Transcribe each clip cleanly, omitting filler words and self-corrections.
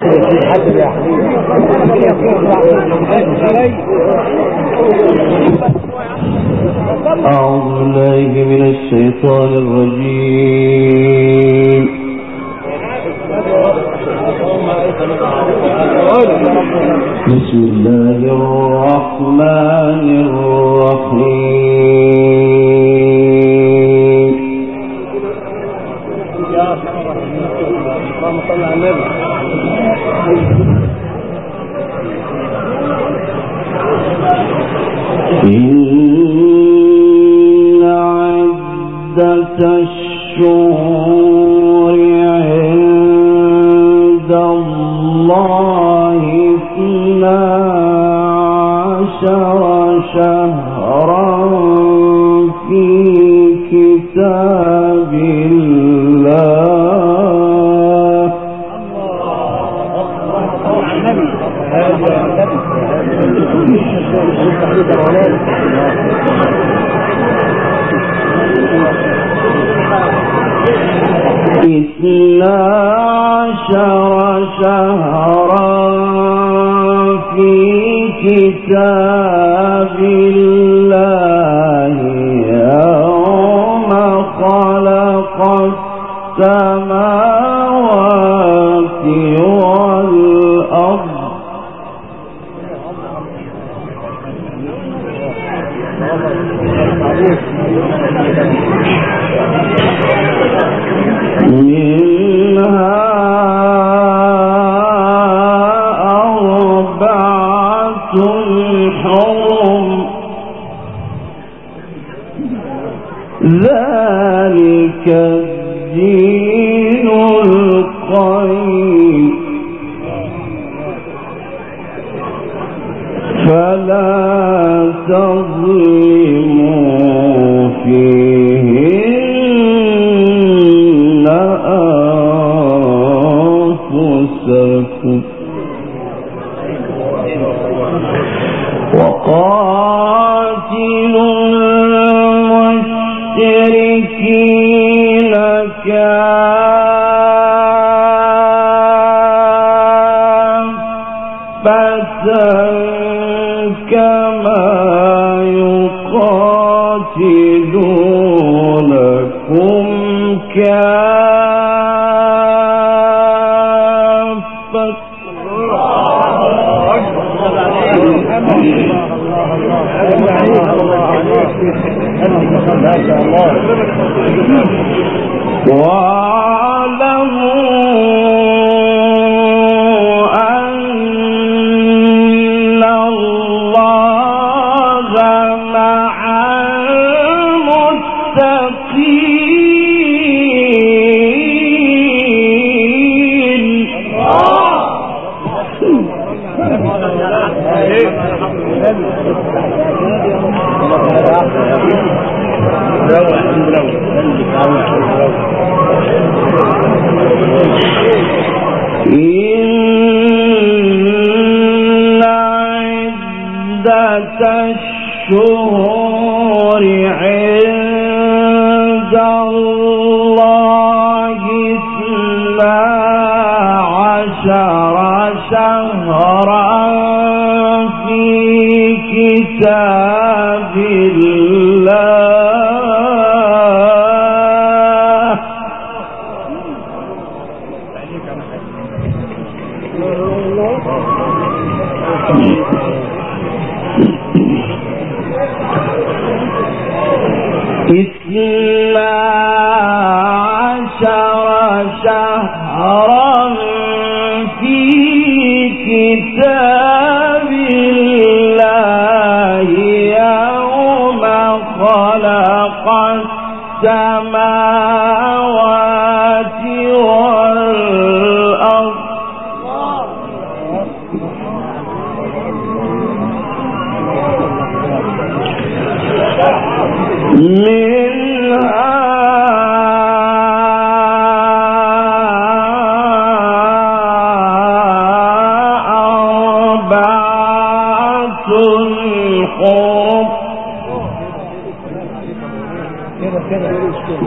أعوذ بالله من الشيطان الرجيم. بسم الله الرحمن الرحيم. إن عدة الشهور عند الله 12 شهرا في كتاب الله. إثنا عشر شهرا في كتاب الله يوم خلق السماوات والأرض منها 4 حرم ذلك الدين القيم فلا تظلموا فيهن أنفسكم وقاتلوا المشركين كافة كما يقاتلونكم كافة واعلموا أن الله مع المتقين. إن عدة الشهور عند الله 12 شهرا في كتاب الله إثنا عشر شهرا في كتاب الله يوم خلق السماوات والأرض منها 4 حرم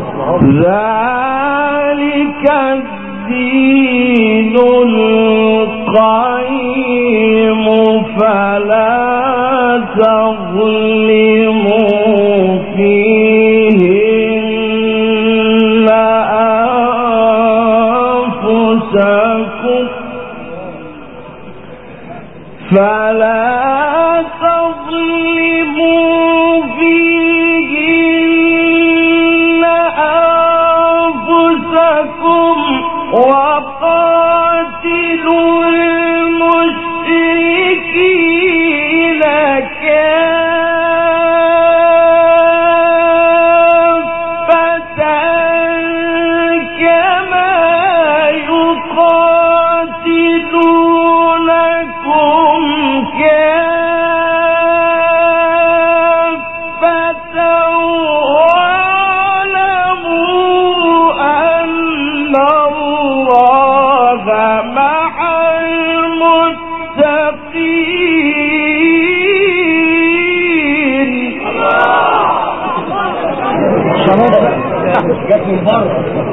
ذلك الدين القيم القيم فلا تظلموا فيهن أنفسكم وقاتلوا المشركين كافة كما يقاتلونكم كافة واعلموا أن الله مع المتقين. جت من بره.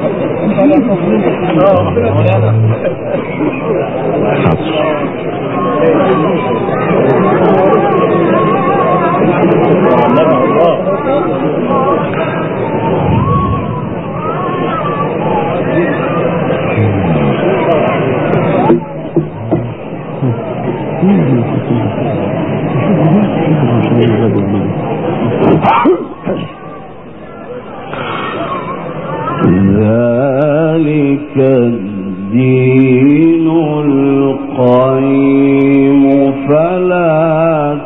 ذلك الدين القيم فلا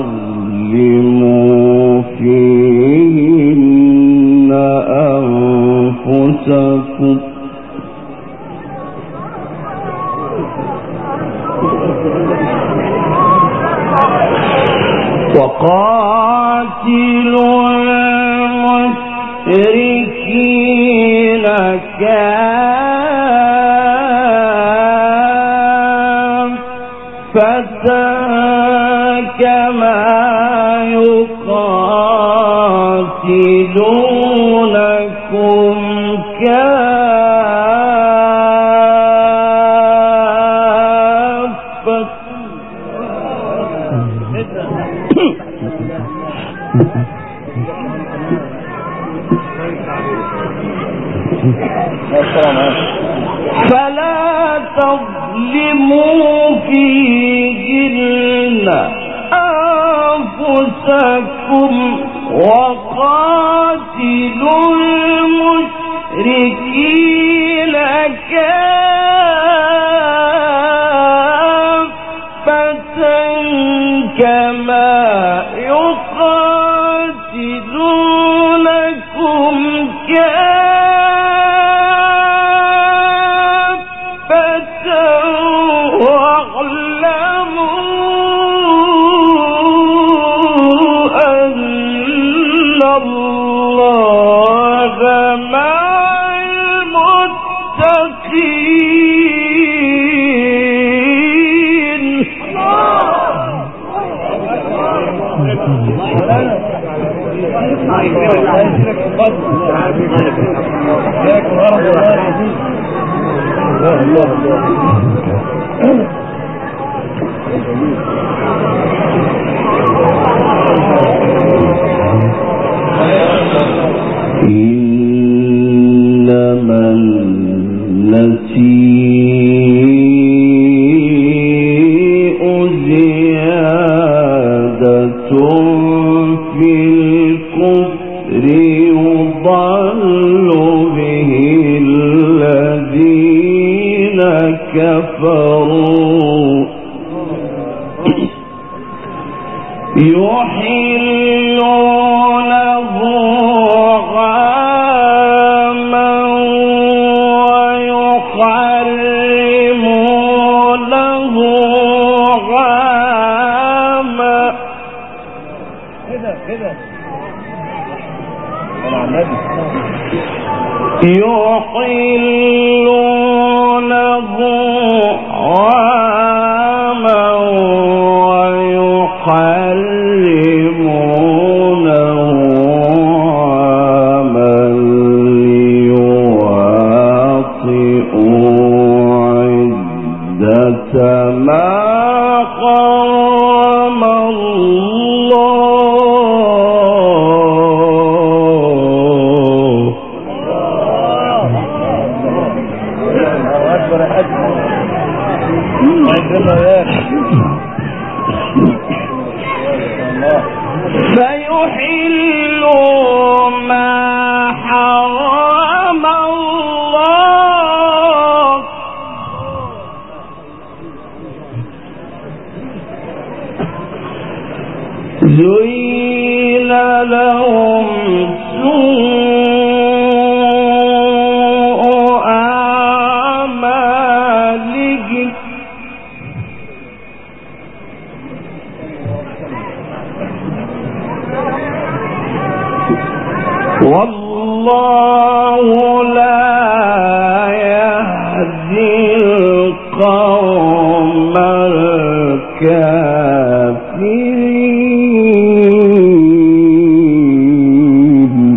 تظلموا فيهن أنفسكم وقاتلوا المشركين كافة كما يقاتلونكم كافة فلا تظلموا فيهن أنفسكم وقاتلوا المشركين كافة كما يقاتلونكم كافة واعلموا أن الله مع المتقين. إنما النسيء زيادة في الكفر يضل به الذين كفروا يحلونه عاما ويحرمونه عاما يحلونه عاما ويحرمونه عاما ليواطئوا عدة كما حرم فيحل ما حرم الله زين لهم سوء أعمالهم والله لا يهدي القوم الكافرين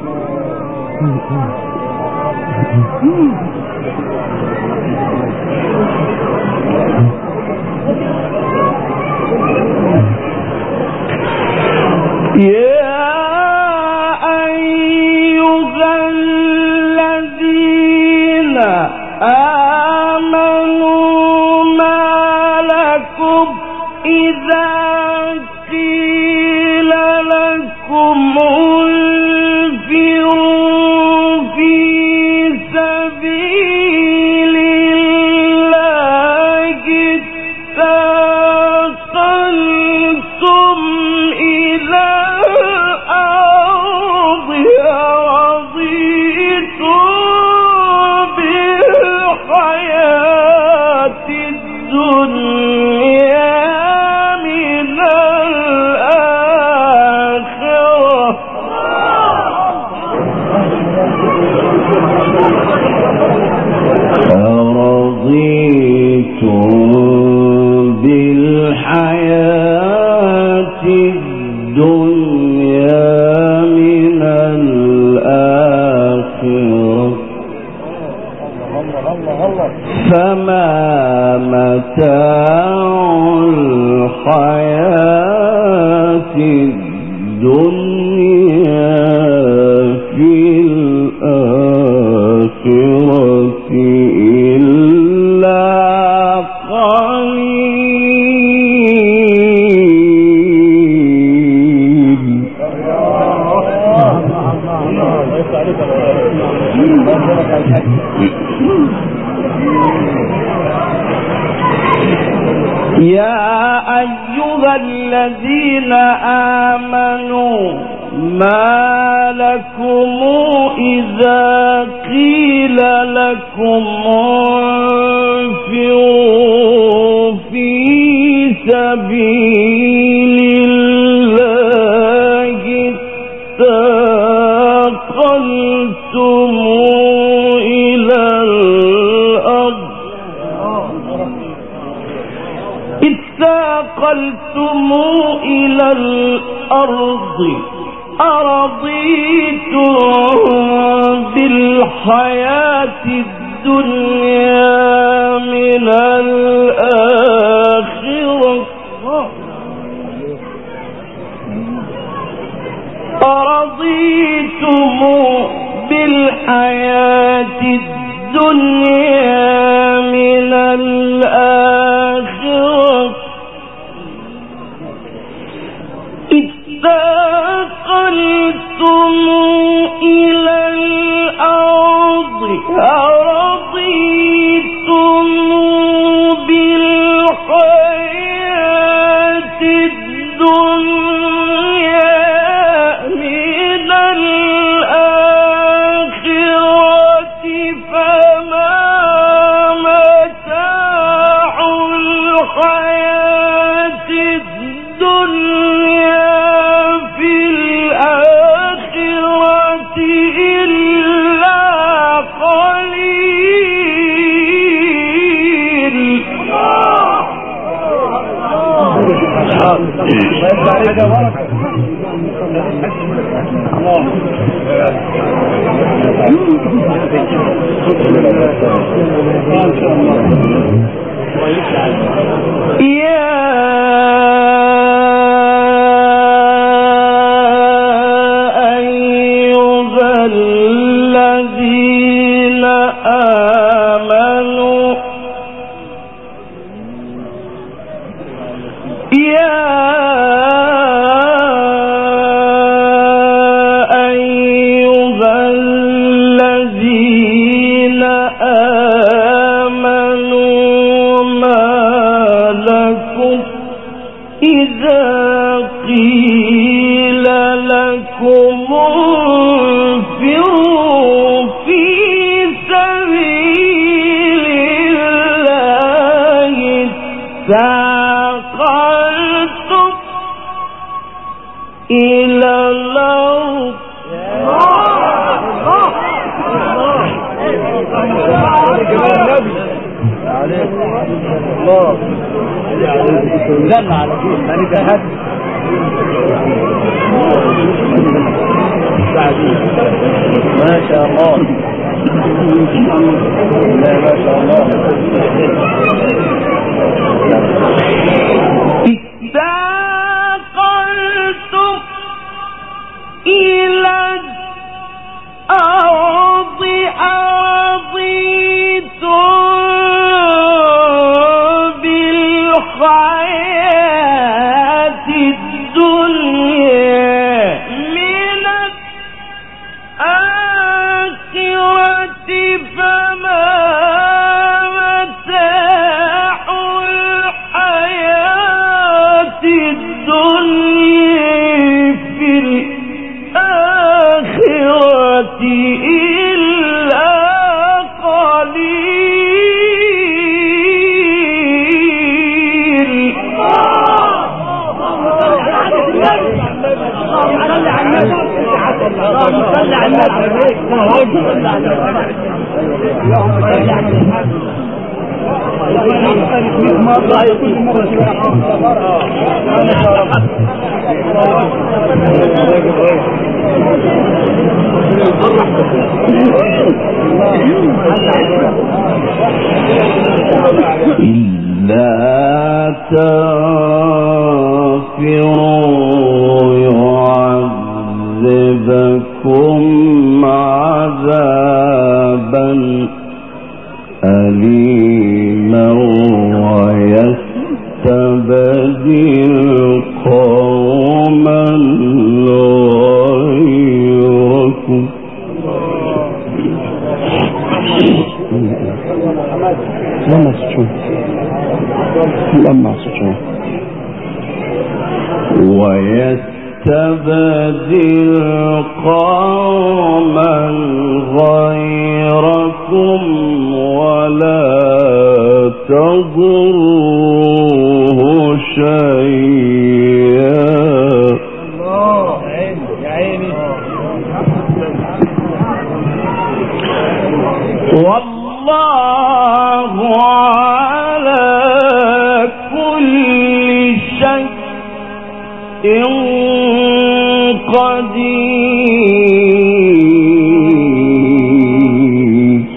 فما متاع الحياة الدنيا في الآخرة إلا قليل. يا أيها الذين آمنوا ما لكم إذا قيل لكم انفروا في سبيل الله اثاقلتم إلى الأرض أرضيتم بالحياة الدنيا من الآخرة أرضيتم بالحياة الدنيا من الآخرة اثاقلتم إلى الأرض أرضيتم بالحياة الدنيا من الآخرة فما متاع الحياة الدنيا ويستبدل قوما غيركم ولا تضروه شيئا. والله على كل شيء قدير.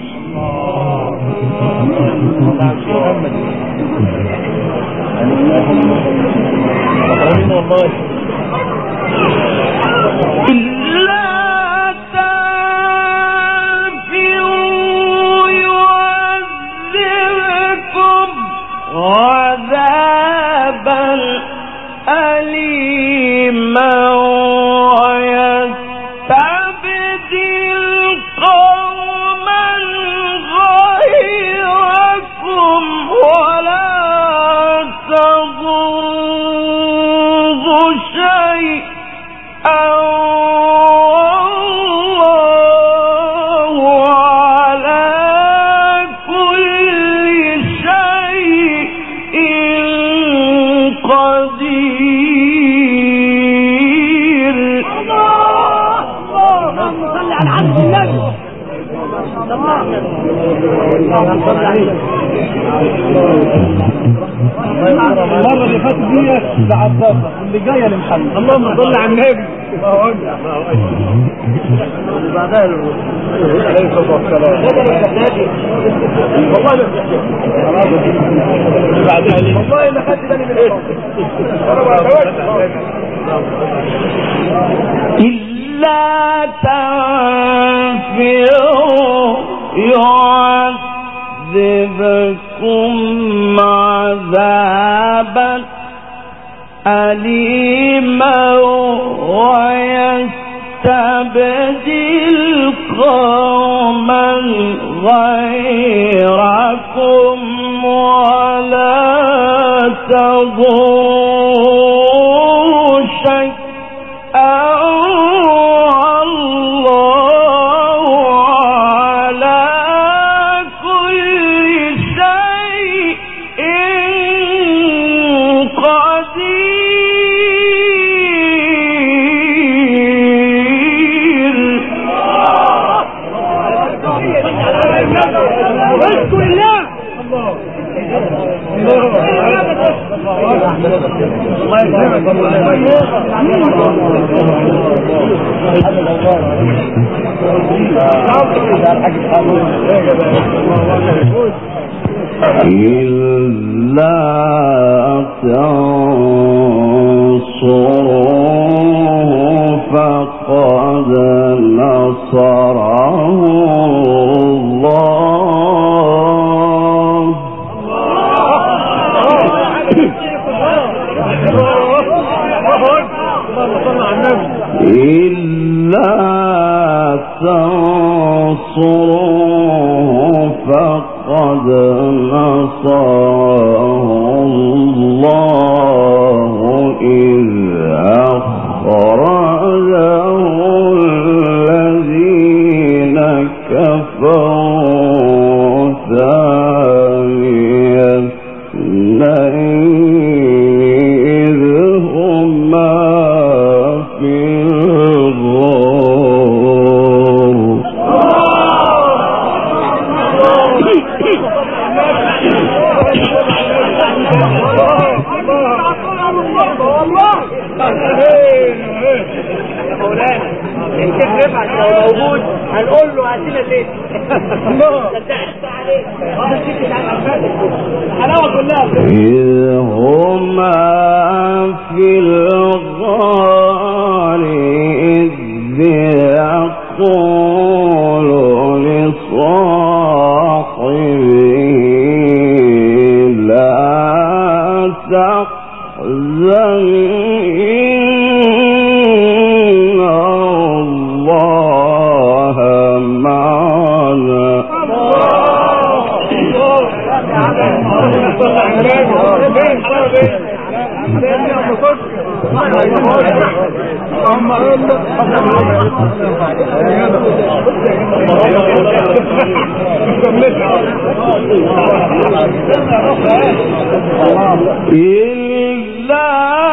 قدير. المره اللي فاتت دي لعباطه واللي جايه لمحمد. اللهم صل على النبي. الله اكبر. اللي بعدها عليه الصلاه والسلام. والله بعدها ليه؟ والله ما خدت بالي من إلا تنفروا يعذبكم عذابا أليما ويستبدل قوما غيركم ولا تضروا شيئا والله على كل شيء قدير. اذكر الله. إلا تنصروه فقد نصره الله. إلا تنصروه فقد نصره الله إذ أخرجه الذين كفروا ثاني اثنين إذ هما في الغار. الشيخ رفعت لو موجود هنقول له هاتينا ليه؟ الحلاوه كلها إذ هما في الغار إذ يقول لصاحبه لا تحزن إن الله معنا. إلا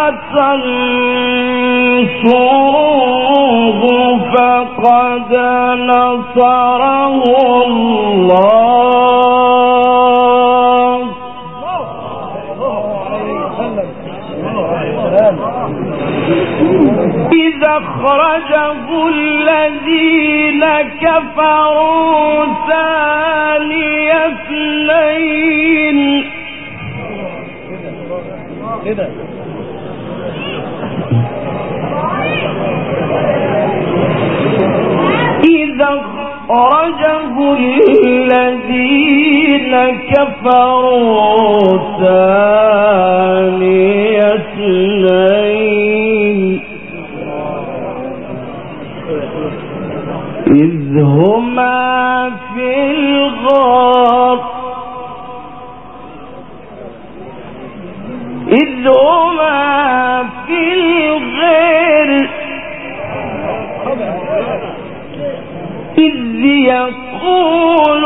تنصروه فقد نصره الله إذا أخرجه الذين كفروا ثاني اثنين إذا أخرجه الذين كفروا ثاني اثنين إذ هما في الغار إذ هما في الغار إذ يقول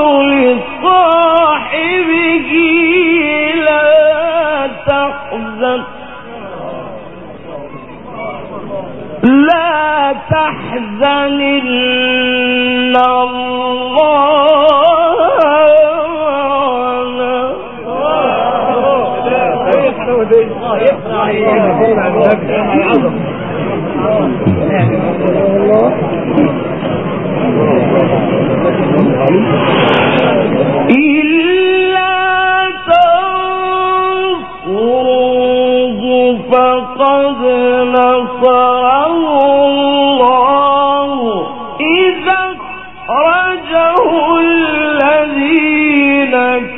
لصاحبه لا تحزن لا تحزن إن الله إلا تنصروه فقد نصره الله إذا أخرجه الذين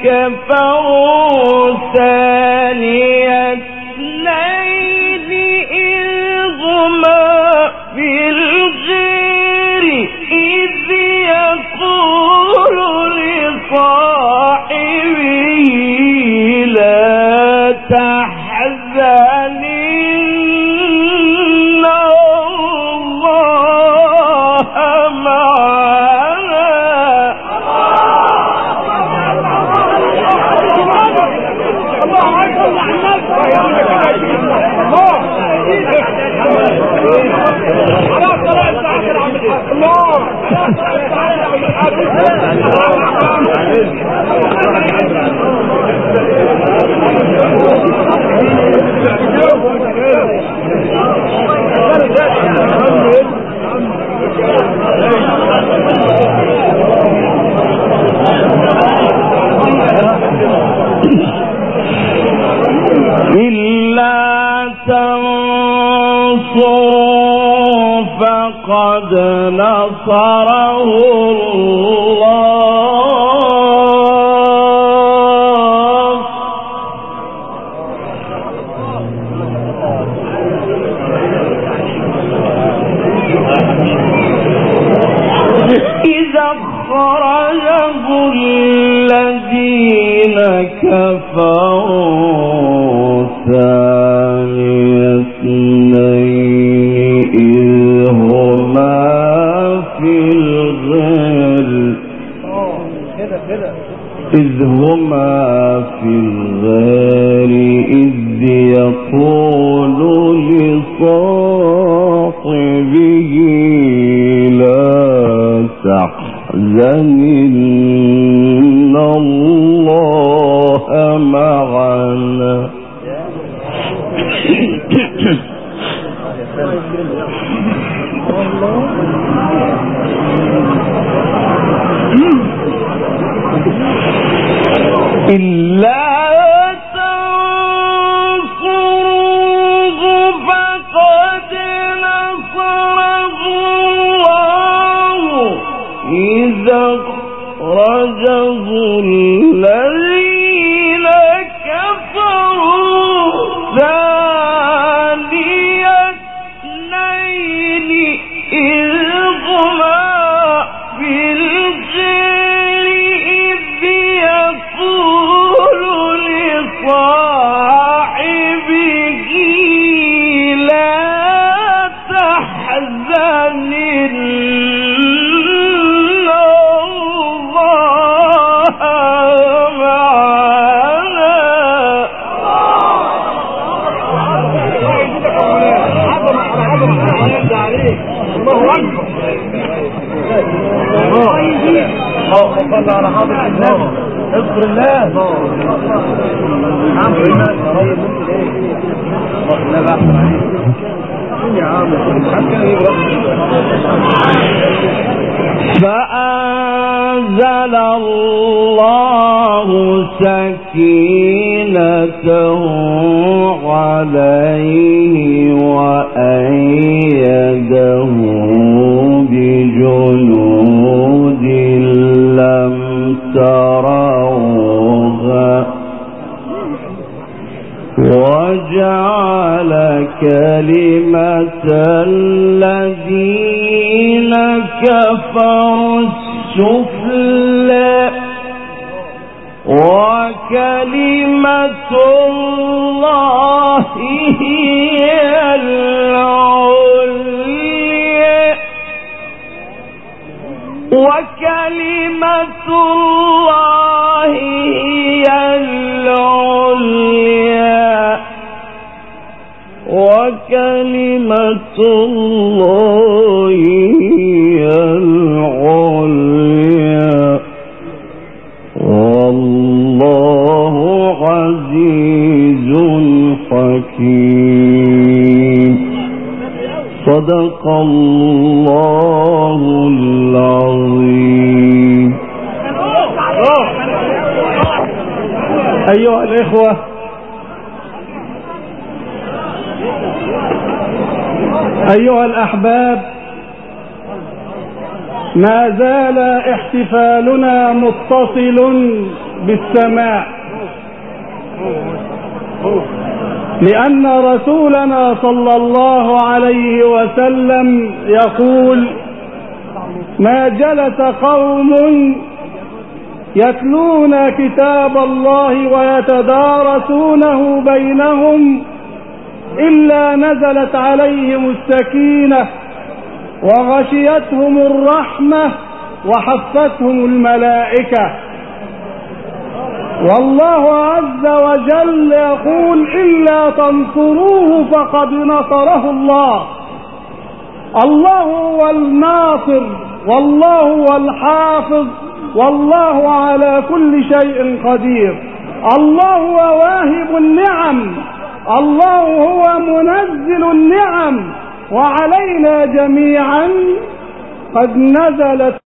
كفروا ثاني اثنين إذ هما في الغار إذ يقول لصاحبه لا تحزن إن الله معنا. إلا تنصروا فقد نصره الله إذا أخرجه الذين كفروا ثاني اثنين إذ هما في الغار إذ يقول لصاحبه لا تحزن إن الله معنا. إلا تنصروه فقد نصره الله إذا أخرجه الذين كفروا ثاني اثنين إذ هما في الغار إذ يقول لصاحبه لا تحزن إن الله معنا. صلى على حضرة النبي اذكر الله فأنزل الله سكينته عليه وأيده بجنود لم تروها وجعل كلمة الذين كفروا السفلى وكلمة الله هي العليا وكلمة الله هي العليا وكلمة الله هي العليا والله عزيز صدق الله العظيم. أيها الإخوة، أيها الأحباب، ما زال احتفالنا متصل بالسماء، لأن رسولنا صلى الله عليه وسلم يقول: ما جلس قوم يتلون كتاب الله ويتدارسونه بينهم إلا نزلت عليهم السكينة وغشيتهم الرحمة وحفتهم الملائكة. والله عز وجل يقول: إلا تنصروه فقد نصره الله. الله هو الناصر، والله هو الحافظ، والله على كل شيء قدير. الله هو واهب النعم، الله هو منزل النعم، وعلينا جميعا قد نزلت